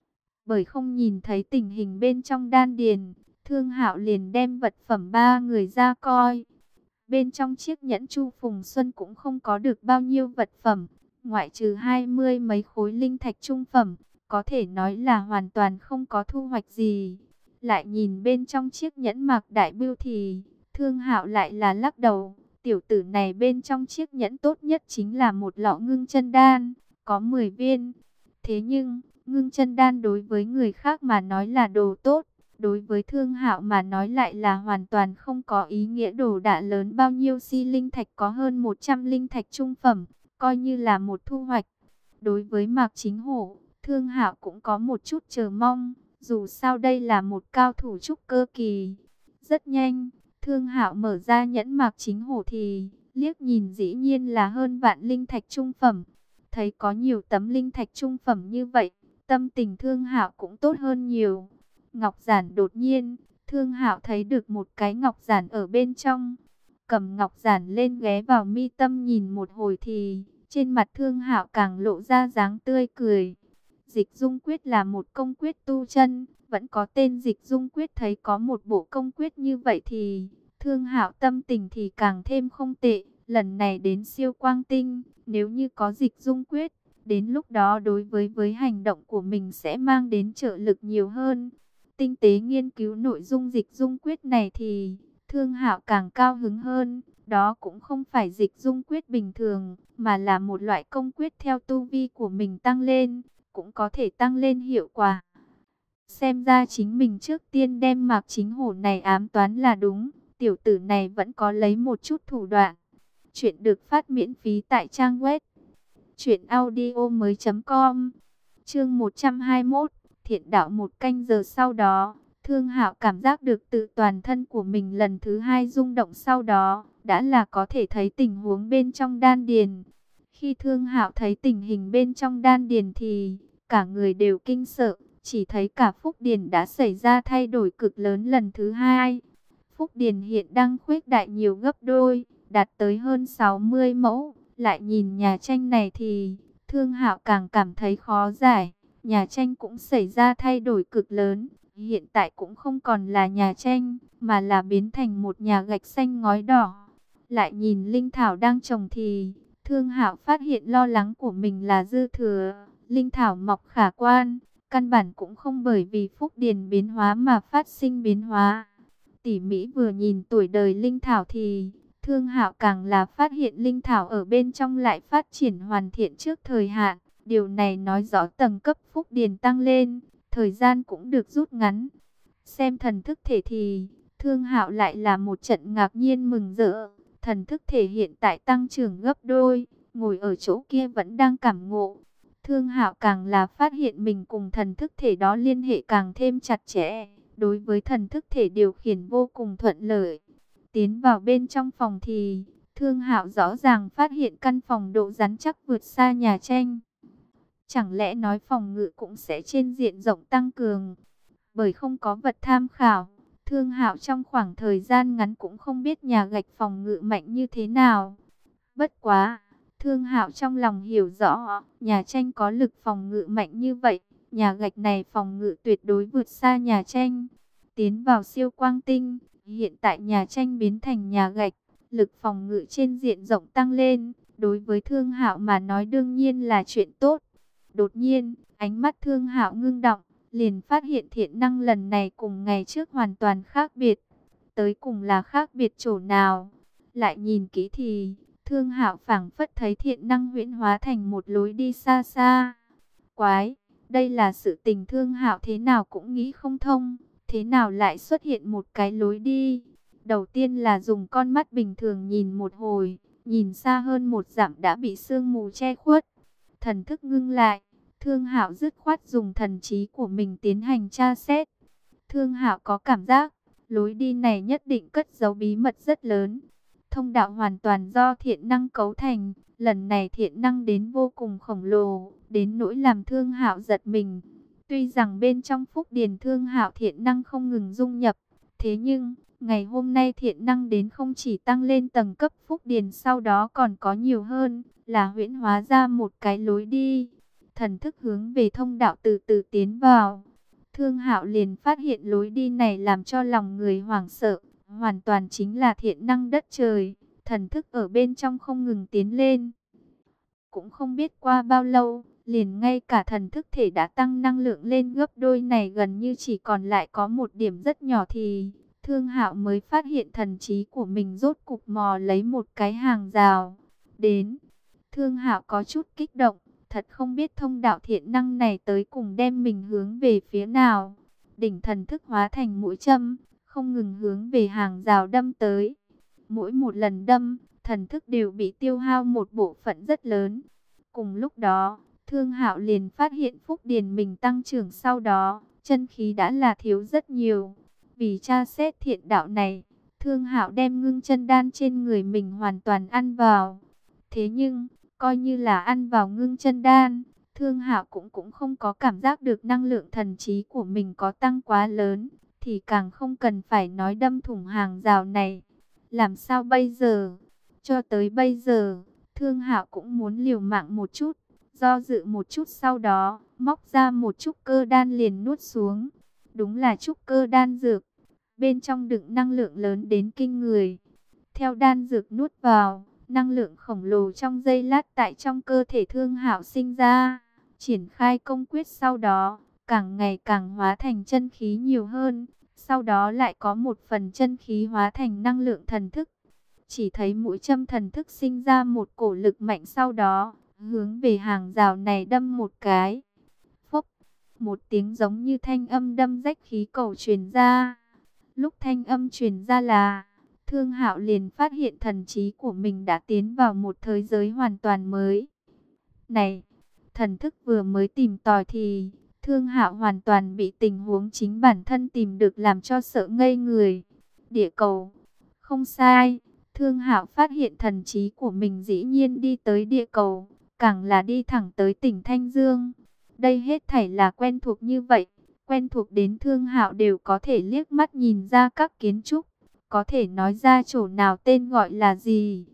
Bởi không nhìn thấy tình hình bên trong đan điền, Thương Hạo liền đem vật phẩm 3 người ra coi. Bên trong chiếc nhẫn Chu Phùng Xuân cũng không có được bao nhiêu vật phẩm, ngoại trừ 20 mấy khối linh thạch trung phẩm, có thể nói là hoàn toàn không có thu hoạch gì. Lại nhìn bên trong chiếc nhẫn Mạc Đại Bưu thì Thương Hạo lại là lắc đầu. Tiểu tử này bên trong chiếc nhẫn tốt nhất chính là một lọ ngưng chân đan, có 10 viên. Thế nhưng, ngưng chân đan đối với người khác mà nói là đồ tốt, đối với Thương Hạo mà nói lại là hoàn toàn không có ý nghĩa đồ đạ lớn bao nhiêu. Si linh thạch có hơn 100 linh thạch trung phẩm, coi như là một thu hoạch. Đối với Mạc Chính Hổ, Thương Hạo cũng có một chút chờ mong, dù sao đây là một cao thủ trúc cơ kỳ. Rất nhanh, Thương Hạo mở ra nhẫn Mạc Chính Hổ thì liếc nhìn dĩ nhiên là hơn vạn linh thạch trung phẩm. Thấy có nhiều tấm linh thạch trung phẩm như vậy, tâm tình Thương Hạo cũng tốt hơn nhiều. Ngọc giản đột nhiên, Thương Hạo thấy được một cái ngọc giản ở bên trong. Cầm ngọc giản lên ghé vào mi tâm nhìn một hồi thì trên mặt Thương Hạo càng lộ ra dáng tươi cười. Dịch dung quyết là một công quyết tu chân, vẫn có tên dịch dung quyết. Thấy có một bộ công quyết như vậy thì Thương Hạo tâm tình thì càng thêm không tệ. Lần này đến siêu quang tinh, nếu như có dịch dung quyết, đến lúc đó đối với hành động của mình sẽ mang đến trợ lực nhiều hơn. Tinh tế nghiên cứu nội dung dịch dung quyết này thì Thương Hạo càng cao hứng hơn. Đó cũng không phải dịch dung quyết bình thường, mà là một loại công quyết theo tu vi của mình tăng lên, cũng có thể tăng lên hiệu quả. Xem ra chính mình trước tiên đem Mạc Chính Hổ này ám toán là đúng, tiểu tử này vẫn có lấy một chút thủ đoạn. Chuyện được phát miễn phí tại trang web truyệnaudiomoi.com. Chương 121, Thiện đạo. Một canh giờ sau đó, Thương Hạo cảm giác được tự toàn thân của mình lần thứ hai rung động, sau đó đã là có thể thấy tình huống bên trong đan điền. Khi Thương Hạo thấy tình hình bên trong đan điền thì cả người đều kinh sợ, chỉ thấy cả Phúc Điền đã xảy ra thay đổi cực lớn lần thứ hai. Phúc Điền hiện đang khuếch đại nhiều gấp đôi, đạt tới hơn 60 mẫu. Lại nhìn nhà tranh này thì Thương Hạo càng cảm thấy khó giải. Nhà tranh cũng xảy ra thay đổi cực lớn, hiện tại cũng không còn là nhà tranh, mà là biến thành một nhà gạch xanh ngói đỏ. Lại nhìn linh thảo đang trồng thì Thương Hạo phát hiện lo lắng của mình là dư thừa. Linh thảo mọc khả quan, căn bản cũng không bởi vì Phúc Điền biến hóa mà phát sinh biến hóa. Tỉ mỉ vừa nhìn tuổi đời linh thảo thì Thương Hạo càng là phát hiện linh thảo ở bên trong lại phát triển hoàn thiện trước thời hạn. Điều này nói rõ tầng cấp Phúc Điền tăng lên, thời gian cũng được rút ngắn. Xem thần thức thể thì Thương Hạo lại là một trận ngạc nhiên mừng rỡ. Thần thức thể hiện tại tăng trưởng gấp đôi, ngồi ở chỗ kia vẫn đang cảm ngộ. Thương Hạo càng là phát hiện mình cùng thần thức thể đó liên hệ càng thêm chặt chẽ. Đối với thần thức thể điều khiển vô cùng thuận lợi. Tiến vào bên trong phòng thì Thương Hạo rõ ràng phát hiện căn phòng độ rắn chắc vượt xa nhà tranh. Chẳng lẽ nói phòng ngự cũng sẽ trên diện rộng tăng cường? Bởi không có vật tham khảo, Thương Hạo trong khoảng thời gian ngắn cũng không biết nhà gạch phòng ngự mạnh như thế nào. Bất quá, Thương Hạo trong lòng hiểu rõ, nhà tranh có lực phòng ngự mạnh như vậy, nhà gạch này phòng ngự tuyệt đối vượt xa nhà tranh. Tiến vào siêu quang tinh, hiện tại nhà tranh biến thành nhà gạch, lực phòng ngự trên diện rộng tăng lên, đối với Thương Hạo mà nói đương nhiên là chuyện tốt. Đột nhiên, ánh mắt Thương Hạo ngưng động, liền phát hiện thiện năng lần này cùng ngày trước hoàn toàn khác biệt. Tới cùng là khác biệt chỗ nào? Lại nhìn kỹ thì Thương Hạo phảng phất thấy thiện năng huyễn hóa thành một lối đi xa xa. Quái, đây là sự tình Thương Hạo thế nào cũng nghĩ không thông, thế nào lại xuất hiện một cái lối đi? Đầu tiên là dùng con mắt bình thường nhìn một hồi, nhìn xa hơn một dặm đã bị sương mù che khuất. Thần thức ngưng lại, Thương Hạo dứt khoát dùng thần trí của mình tiến hành tra xét. Thương Hạo có cảm giác, lối đi này nhất định cất giấu bí mật rất lớn. Thông đạo hoàn toàn do thiện năng cấu thành, lần này thiện năng đến vô cùng khổng lồ, đến nỗi làm Thương Hạo giật mình. Tuy rằng bên trong Phúc Điền Thương Hạo thiện năng không ngừng dung nhập, thế nhưng ngày hôm nay thiện năng đến không chỉ tăng lên tầng cấp Phúc Điền, sau đó còn có nhiều hơn, là huyễn hóa ra một cái lối đi. Thần thức hướng về thông đạo từ từ tiến vào. Thương Hạo liền phát hiện lối đi này làm cho lòng người hoảng sợ, hoàn toàn chính là thiện năng đất trời. Thần thức ở bên trong không ngừng tiến lên. Cũng không biết qua bao lâu, liền ngay cả thần thức thể đã tăng năng lượng lên gấp đôi này, gần như chỉ còn lại có một điểm rất nhỏ thì Thương Hạo mới phát hiện thần trí của mình rốt cục mò lấy một cái hàng rào. Đến, Thương Hạo có chút kích động, thật không biết thông đạo thiện năng này tới cùng đem mình hướng về phía nào. Đỉnh thần thức hóa thành mũi châm, không ngừng hướng về hàng rào đâm tới. Mỗi một lần đâm, thần thức đều bị tiêu hao một bộ phận rất lớn. Cùng lúc đó, Thương Hạo liền phát hiện Phúc Điền mình tăng trưởng, sau đó chân khí đã là thiếu rất nhiều. Vì tra xét thiện đạo này, Thương Hạo đem ngưng chân đan trên người mình hoàn toàn ăn vào. Thế nhưng, coi như là ăn vào ngưng chân đan, Thương Hạo cũng không có cảm giác được năng lượng thần trí của mình có tăng quá lớn, thì càng không cần phải nói đâm thủng hàng rào này. Làm sao bây giờ? Cho tới bây giờ, Thương Hạo cũng muốn liều mạng một chút, do dự một chút, sau đó móc ra một trúc cơ đan liền nuốt xuống. Đúng là trúc cơ đan dược, bên trong đựng năng lượng lớn đến kinh người. Theo đan dược nuốt vào, năng lượng khổng lồ trong giây lát tại trong cơ thể Thương Hạo sinh ra. Triển khai công quyết sau đó, càng ngày càng hóa thành chân khí nhiều hơn. Sau đó lại có một phần chân khí hóa thành năng lượng thần thức. Chỉ thấy mũi châm thần thức sinh ra một cổ lực mạnh, sau đó hướng về hàng rào này đâm một cái. Phốc, một tiếng giống như thanh âm đâm rách khí cầu truyền ra. Lúc thanh âm truyền ra là Thương Hạo liền phát hiện thần trí của mình đã tiến vào một thế giới hoàn toàn mới. Này, thần thức vừa mới tìm tòi thì Thương Hạo hoàn toàn bị tình huống chính bản thân tìm được làm cho sợ ngây người. Địa cầu, không sai. Thương Hạo phát hiện thần trí của mình dĩ nhiên đi tới địa cầu, càng là đi thẳng tới tỉnh Thanh Dương. Đây hết thảy là quen thuộc như vậy, quen thuộc đến Thương Hạo đều có thể liếc mắt nhìn ra các kiến trúc, có thể nói ra chỗ nào tên gọi là gì.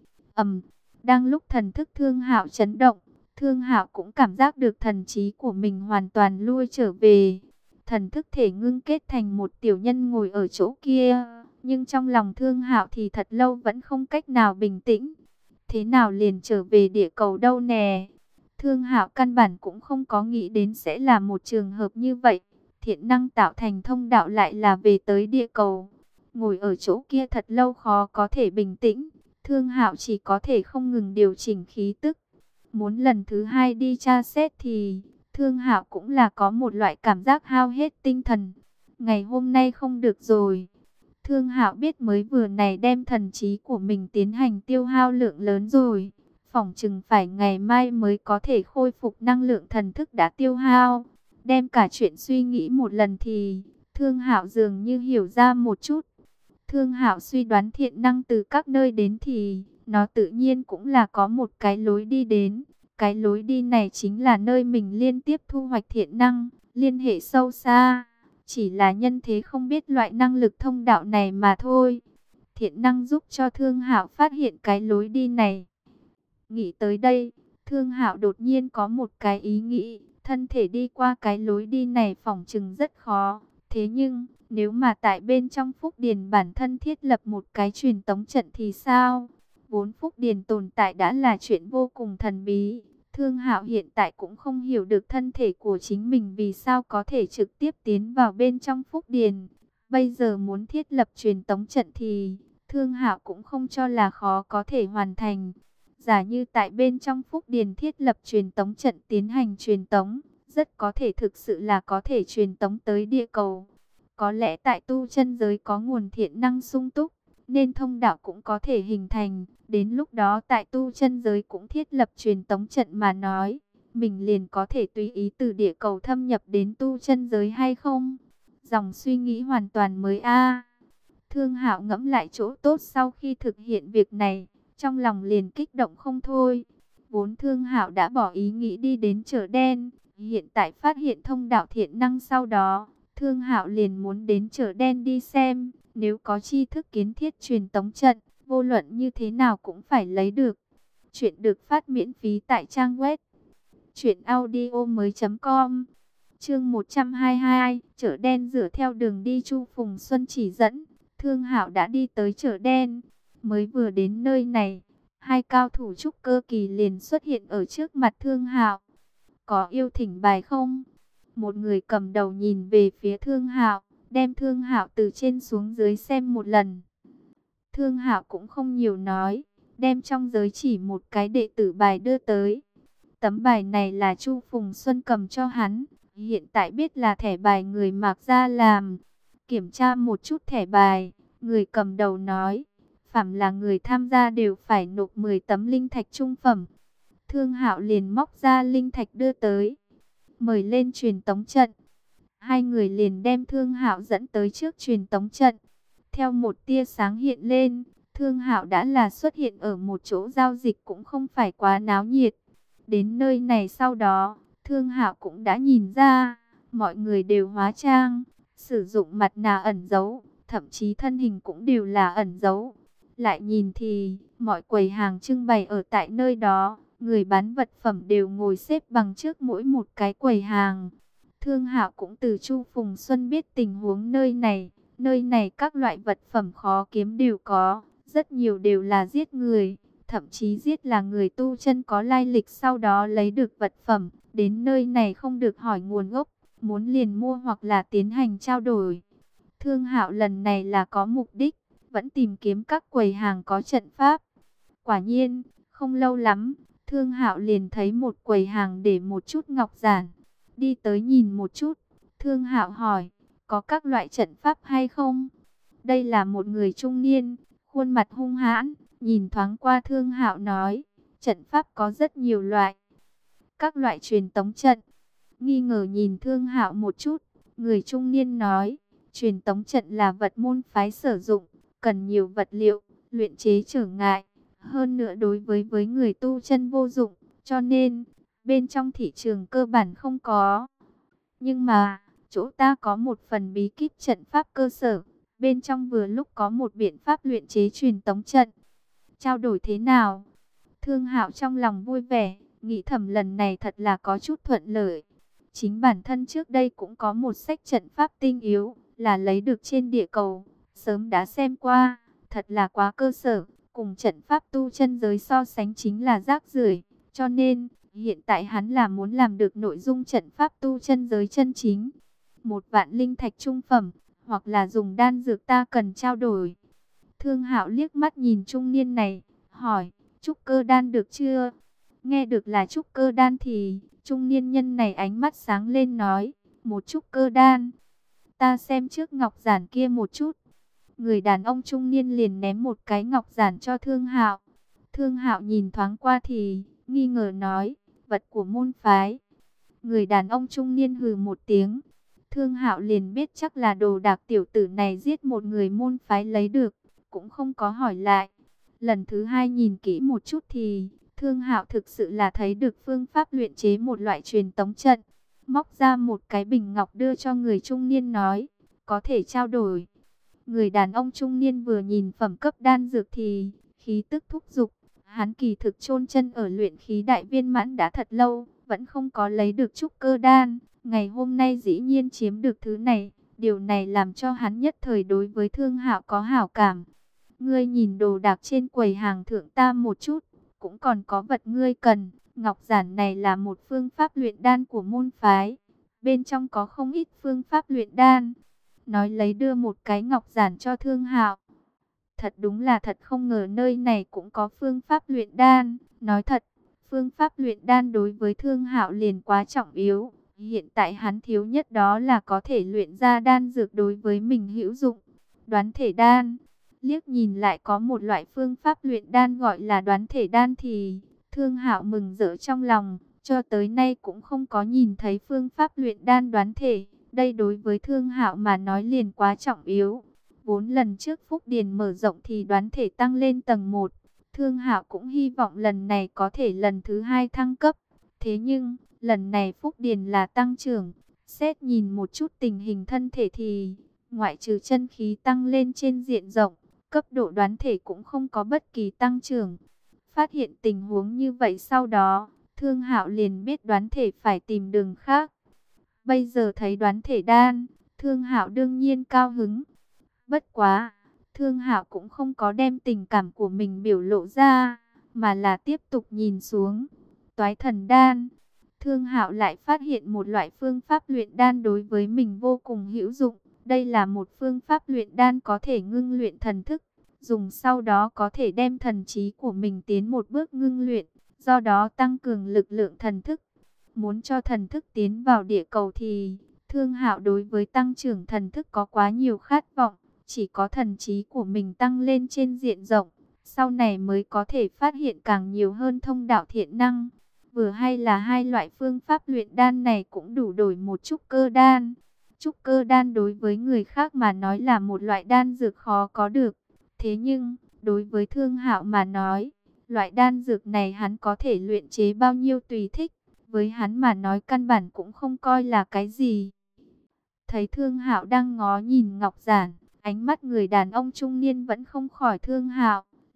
Đang lúc thần thức Thương Hạo chấn động, Thương Hạo cũng cảm giác được thần trí của mình hoàn toàn lui trở về. Thần thức thể ngưng kết thành một tiểu nhân ngồi ở chỗ kia, nhưng trong lòng Thương Hạo thì thật lâu vẫn không cách nào bình tĩnh. Thế nào liền trở về địa cầu đâu nè? Thương Hạo căn bản cũng không có nghĩ đến sẽ là một trường hợp như vậy. Thiện năng tạo thành thông đạo lại là về tới địa cầu. Ngồi ở chỗ kia thật lâu khó có thể bình tĩnh. Thương Hạo chỉ có thể không ngừng điều chỉnh khí tức. Muốn lần thứ hai đi tra xét thì Thương Hạo cũng là có một loại cảm giác hao hết tinh thần. Ngày hôm nay không được rồi. Thương Hạo biết mới vừa này đem thần trí của mình tiến hành tiêu hao lượng lớn rồi. Phỏng chừng phải ngày mai mới có thể khôi phục năng lượng thần thức đã tiêu hao. Đem cả chuyện suy nghĩ một lần thì Thương Hạo dường như hiểu ra một chút. Thương Hạo suy đoán thiện năng từ các nơi đến thì nó tự nhiên cũng là có một cái lối đi đến. Cái lối đi này chính là nơi mình liên tiếp thu hoạch thiện năng, liên hệ sâu xa. Chỉ là nhân thế không biết loại năng lực thông đạo này mà thôi. Thiện năng giúp cho Thương Hạo phát hiện cái lối đi này. Nghĩ tới đây, Thương Hạo đột nhiên có một cái ý nghĩ, thân thể đi qua cái lối đi này phỏng chừng rất khó. Thế nhưng, nếu mà tại bên trong Phúc Điền bản thân thiết lập một cái truyền tống trận thì sao? Vốn Phúc Điền tồn tại đã là chuyện vô cùng thần bí. Thương Hạo hiện tại cũng không hiểu được thân thể của chính mình vì sao có thể trực tiếp tiến vào bên trong Phúc Điền. Bây giờ muốn thiết lập truyền tống trận thì Thương Hạo cũng không cho là khó có thể hoàn thành. Giả như tại bên trong Phúc Điền thiết lập truyền tống trận tiến hành truyền tống, rất có thể thực sự là có thể truyền tống tới địa cầu. Có lẽ tại tu chân giới có nguồn thiện năng sung túc, nên thông đạo cũng có thể hình thành. Đến lúc đó tại tu chân giới cũng thiết lập truyền tống trận mà nói, mình liền có thể tùy ý từ địa cầu thâm nhập đến tu chân giới hay không? Dòng suy nghĩ hoàn toàn mới a. Thương Hạo ngẫm lại chỗ tốt sau khi thực hiện việc này, trong lòng liền kích động không thôi. Vốn Thương Hạo đã bỏ ý nghĩ đi đến chợ đen, hiện tại phát hiện thông đạo thiện năng sau đó, Thương Hạo liền muốn đến chợ đen đi xem, nếu có tri thức kiến thiết truyền tống trận, vô luận như thế nào cũng phải lấy được. Chuyện được phát miễn phí tại trang web truyệnaudiomoi.com. Chương 122, chợ đen dựa theo đường đi Chu Phùng Xuân chỉ dẫn, Thương Hạo đã đi tới chợ đen. Mới vừa đến nơi này, hai cao thủ trúc cơ kỳ liền xuất hiện ở trước mặt Thương Hạo. Có yêu thỉnh bài không? Một người cầm đầu nhìn về phía Thương Hạo, đem Thương Hạo từ trên xuống dưới xem một lần. Thương Hạo cũng không nhiều nói, đem trong giới chỉ một cái đệ tử bài đưa tới. Tấm bài này là Chu Phùng Xuân cầm cho hắn, hiện tại biết là thẻ bài người Mạc Gia làm. Kiểm tra một chút thẻ bài, người cầm đầu nói, phàm là người tham gia đều phải nộp 10 tấm linh thạch trung phẩm. Thương Hạo liền móc ra linh thạch đưa tới, mời lên truyền tống trận. Hai người liền đem Thương Hạo dẫn tới trước truyền tống trận. Theo một tia sáng hiện lên, Thương Hạo đã là xuất hiện ở một chỗ giao dịch cũng không phải quá náo nhiệt. Đến nơi này sau đó, Thương Hạo cũng đã nhìn ra, mọi người đều hóa trang, sử dụng mặt nạ ẩn giấu, thậm chí thân hình cũng đều là ẩn giấu. Lại nhìn thì, mọi quầy hàng trưng bày ở tại nơi đó, Người bán vật phẩm đều ngồi xếp bằng trước mỗi một cái quầy hàng. Thương Hạo cũng từ Chu Phùng Xuân biết tình huống nơi này. Nơi này các loại vật phẩm khó kiếm đều có, rất nhiều đều là giết người. Thậm chí giết là người tu chân có lai lịch sau đó lấy được vật phẩm. Đến nơi này không được hỏi nguồn gốc, muốn liền mua hoặc là tiến hành trao đổi. Thương Hạo lần này là có mục đích, vẫn tìm kiếm các quầy hàng có trận pháp. Quả nhiên, không lâu lắm, Thương Hạo liền thấy một quầy hàng để một chút ngọc giản. Đi tới nhìn một chút, Thương Hạo hỏi, có các loại trận pháp hay không? Đây là một người trung niên, khuôn mặt hung hãn, nhìn thoáng qua Thương Hạo nói, trận pháp có rất nhiều loại. Các loại truyền tống trận. Nghi ngờ nhìn Thương Hạo một chút, người trung niên nói, truyền tống trận là vật môn phái sử dụng, cần nhiều vật liệu, luyện chế trở ngại. Hơn nữa đối với người tu chân vô dụng, cho nên bên trong thị trường cơ bản không có. Nhưng mà, chỗ ta có một phần bí kíp trận pháp cơ sở, bên trong vừa lúc có một biện pháp luyện chế truyền tống trận. Trao đổi thế nào? Thương Hạo trong lòng vui vẻ, nghĩ thầm lần này thật là có chút thuận lợi. Chính bản thân trước đây cũng có một sách trận pháp tinh yếu, là lấy được trên địa cầu, sớm đã xem qua, thật là quá cơ sở, cùng trận pháp tu chân giới so sánh chính là rác rưởi. Cho nên, hiện tại hắn là muốn làm được nội dung trận pháp tu chân giới chân chính. 1.000 linh thạch trung phẩm, hoặc là dùng đan dược ta cần trao đổi. Thương Hạo liếc mắt nhìn trung niên này, hỏi, trúc cơ đan được chưa? Nghe được là trúc cơ đan thì, trung niên nhân này ánh mắt sáng lên nói, một trúc cơ đan. Ta xem trước ngọc giản kia một chút. Người đàn ông trung niên liền ném một cái ngọc giản cho Thương Hạo. Thương Hạo nhìn thoáng qua thì, nghi ngờ nói, vật của môn phái. Người đàn ông trung niên hừ một tiếng. Thương Hạo liền biết chắc là đồ đạc tiểu tử này giết một người môn phái lấy được, cũng không có hỏi lại. Lần thứ hai nhìn kỹ một chút thì, Thương Hạo thực sự là thấy được phương pháp luyện chế một loại truyền tống trận. Móc ra một cái bình ngọc đưa cho người trung niên nói, có thể trao đổi. Người đàn ông trung niên vừa nhìn phẩm cấp đan dược thì, khí tức thúc giục. Hắn kỳ thực chôn chân ở luyện khí đại viên mãn đã thật lâu, vẫn không có lấy được trúc cơ đan. Ngày hôm nay dĩ nhiên chiếm được thứ này, điều này làm cho hắn nhất thời đối với Thương Hạo có hảo cảm. Ngươi nhìn đồ đạc trên quầy hàng thượng ta một chút, cũng còn có vật ngươi cần. Ngọc giản này là một phương pháp luyện đan của môn phái, bên trong có không ít phương pháp luyện đan. Nói lấy đưa một cái ngọc giản cho Thương Hạo. Thật đúng là thật không ngờ nơi này cũng có phương pháp luyện đan. Nói thật, phương pháp luyện đan đối với Thương Hạo liền quá trọng yếu. Hiện tại hắn thiếu nhất đó là có thể luyện ra đan dược đối với mình hữu dụng. Đoán thể đan. Liếc nhìn lại có một loại phương pháp luyện đan gọi là đoán thể đan thì Thương Hạo mừng rỡ trong lòng. Cho tới nay cũng không có nhìn thấy phương pháp luyện đan đoán thể. Đây đối với Thương Hạo mà nói liền quá trọng yếu. Vốn lần trước Phúc Điền mở rộng thì đoán thể tăng lên tầng 1. Thương Hạo cũng hy vọng lần này có thể lần thứ 2 thăng cấp. Thế nhưng, lần này Phúc Điền là tăng trưởng. Xét nhìn một chút tình hình thân thể thì, ngoại trừ chân khí tăng lên trên diện rộng, cấp độ đoán thể cũng không có bất kỳ tăng trưởng. Phát hiện tình huống như vậy sau đó, Thương Hạo liền biết đoán thể phải tìm đường khác. Bây giờ thấy đoán thể đan, Thương Hạo đương nhiên cao hứng. Bất quá, Thương Hạo cũng không có đem tình cảm của mình biểu lộ ra, mà là tiếp tục nhìn xuống. Toái thần đan. Thương Hạo lại phát hiện một loại phương pháp luyện đan đối với mình vô cùng hữu dụng. Đây là một phương pháp luyện đan có thể ngưng luyện thần thức, dùng sau đó có thể đem thần trí của mình tiến một bước ngưng luyện, do đó tăng cường lực lượng thần thức. Muốn cho thần thức tiến vào địa cầu thì Thương Hạo đối với tăng trưởng thần thức có quá nhiều khát vọng, chỉ có thần trí của mình tăng lên trên diện rộng, sau này mới có thể phát hiện càng nhiều hơn thông đạo thiện năng. Vừa hay là hai loại phương pháp luyện đan này cũng đủ đổi một trúc cơ đan. Trúc cơ đan đối với người khác mà nói là một loại đan dược khó có được. Thế nhưng, đối với Thương Hạo mà nói, loại đan dược này hắn có thể luyện chế bao nhiêu tùy thích. Với hắn mà nói căn bản cũng không coi là cái gì. Thấy Thương Hạo đang ngó nhìn ngọc giản, ánh mắt người đàn ông trung niên vẫn không khỏi Thương Hạo.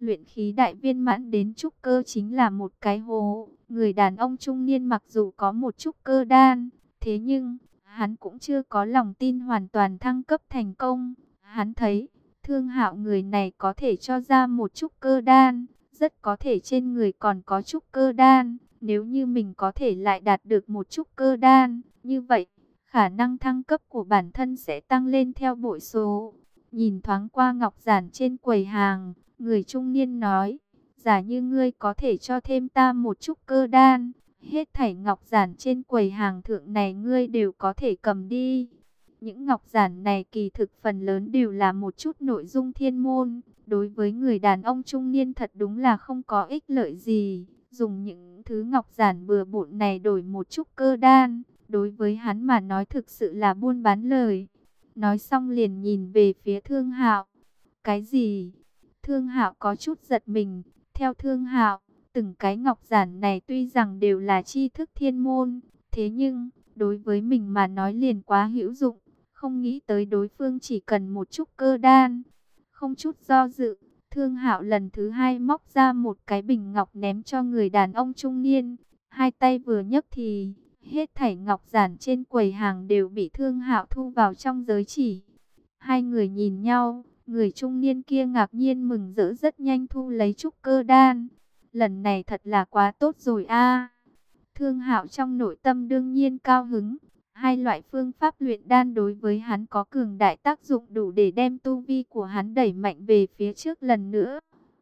Luyện khí đại viên mãn đến trúc cơ chính là một cái hố. Người đàn ông trung niên mặc dù có một trúc cơ đan, thế nhưng hắn cũng chưa có lòng tin hoàn toàn thăng cấp thành công. Hắn thấy Thương Hạo người này có thể cho ra một trúc cơ đan, rất có thể trên người còn có trúc cơ đan. Nếu như mình có thể lại đạt được một trúc cơ đan, như vậy khả năng thăng cấp của bản thân sẽ tăng lên theo bội số. Nhìn thoáng qua ngọc giản trên quầy hàng, người trung niên nói, giả như ngươi có thể cho thêm ta một trúc cơ đan, hết thảy ngọc giản trên quầy hàng thượng này ngươi đều có thể cầm đi. Những ngọc giản này kỳ thực phần lớn đều là một chút nội dung thiên môn. Đối với người đàn ông trung niên thật đúng là không có ích lợi gì. Dùng những thứ ngọc giản bừa bộn này đổi một chút cơ đan, đối với hắn mà nói thực sự là buôn bán lời. Nói xong liền nhìn về phía Thương Hạo. Cái gì? Thương Hạo có chút giật mình. Theo Thương Hạo, từng cái ngọc giản này tuy rằng đều là tri thức thiên môn, thế nhưng đối với mình mà nói liền quá hữu dụng. Không nghĩ tới đối phương chỉ cần một chút cơ đan. Không chút do dự, Thương Hạo lần thứ hai móc ra một cái bình ngọc ném cho người đàn ông trung niên. Hai tay vừa nhấc thì hết thảy ngọc giản trên quầy hàng đều bị Thương Hạo thu vào trong giới chỉ. Hai người nhìn nhau, người trung niên kia ngạc nhiên mừng rỡ rất nhanh thu lấy trúc cơ đan. Lần này thật là quá tốt rồi a. Thương Hạo trong nội tâm đương nhiên cao hứng. Hai loại phương pháp luyện đan đối với hắn có cường đại tác dụng đủ để đem tu vi của hắn đẩy mạnh về phía trước lần nữa.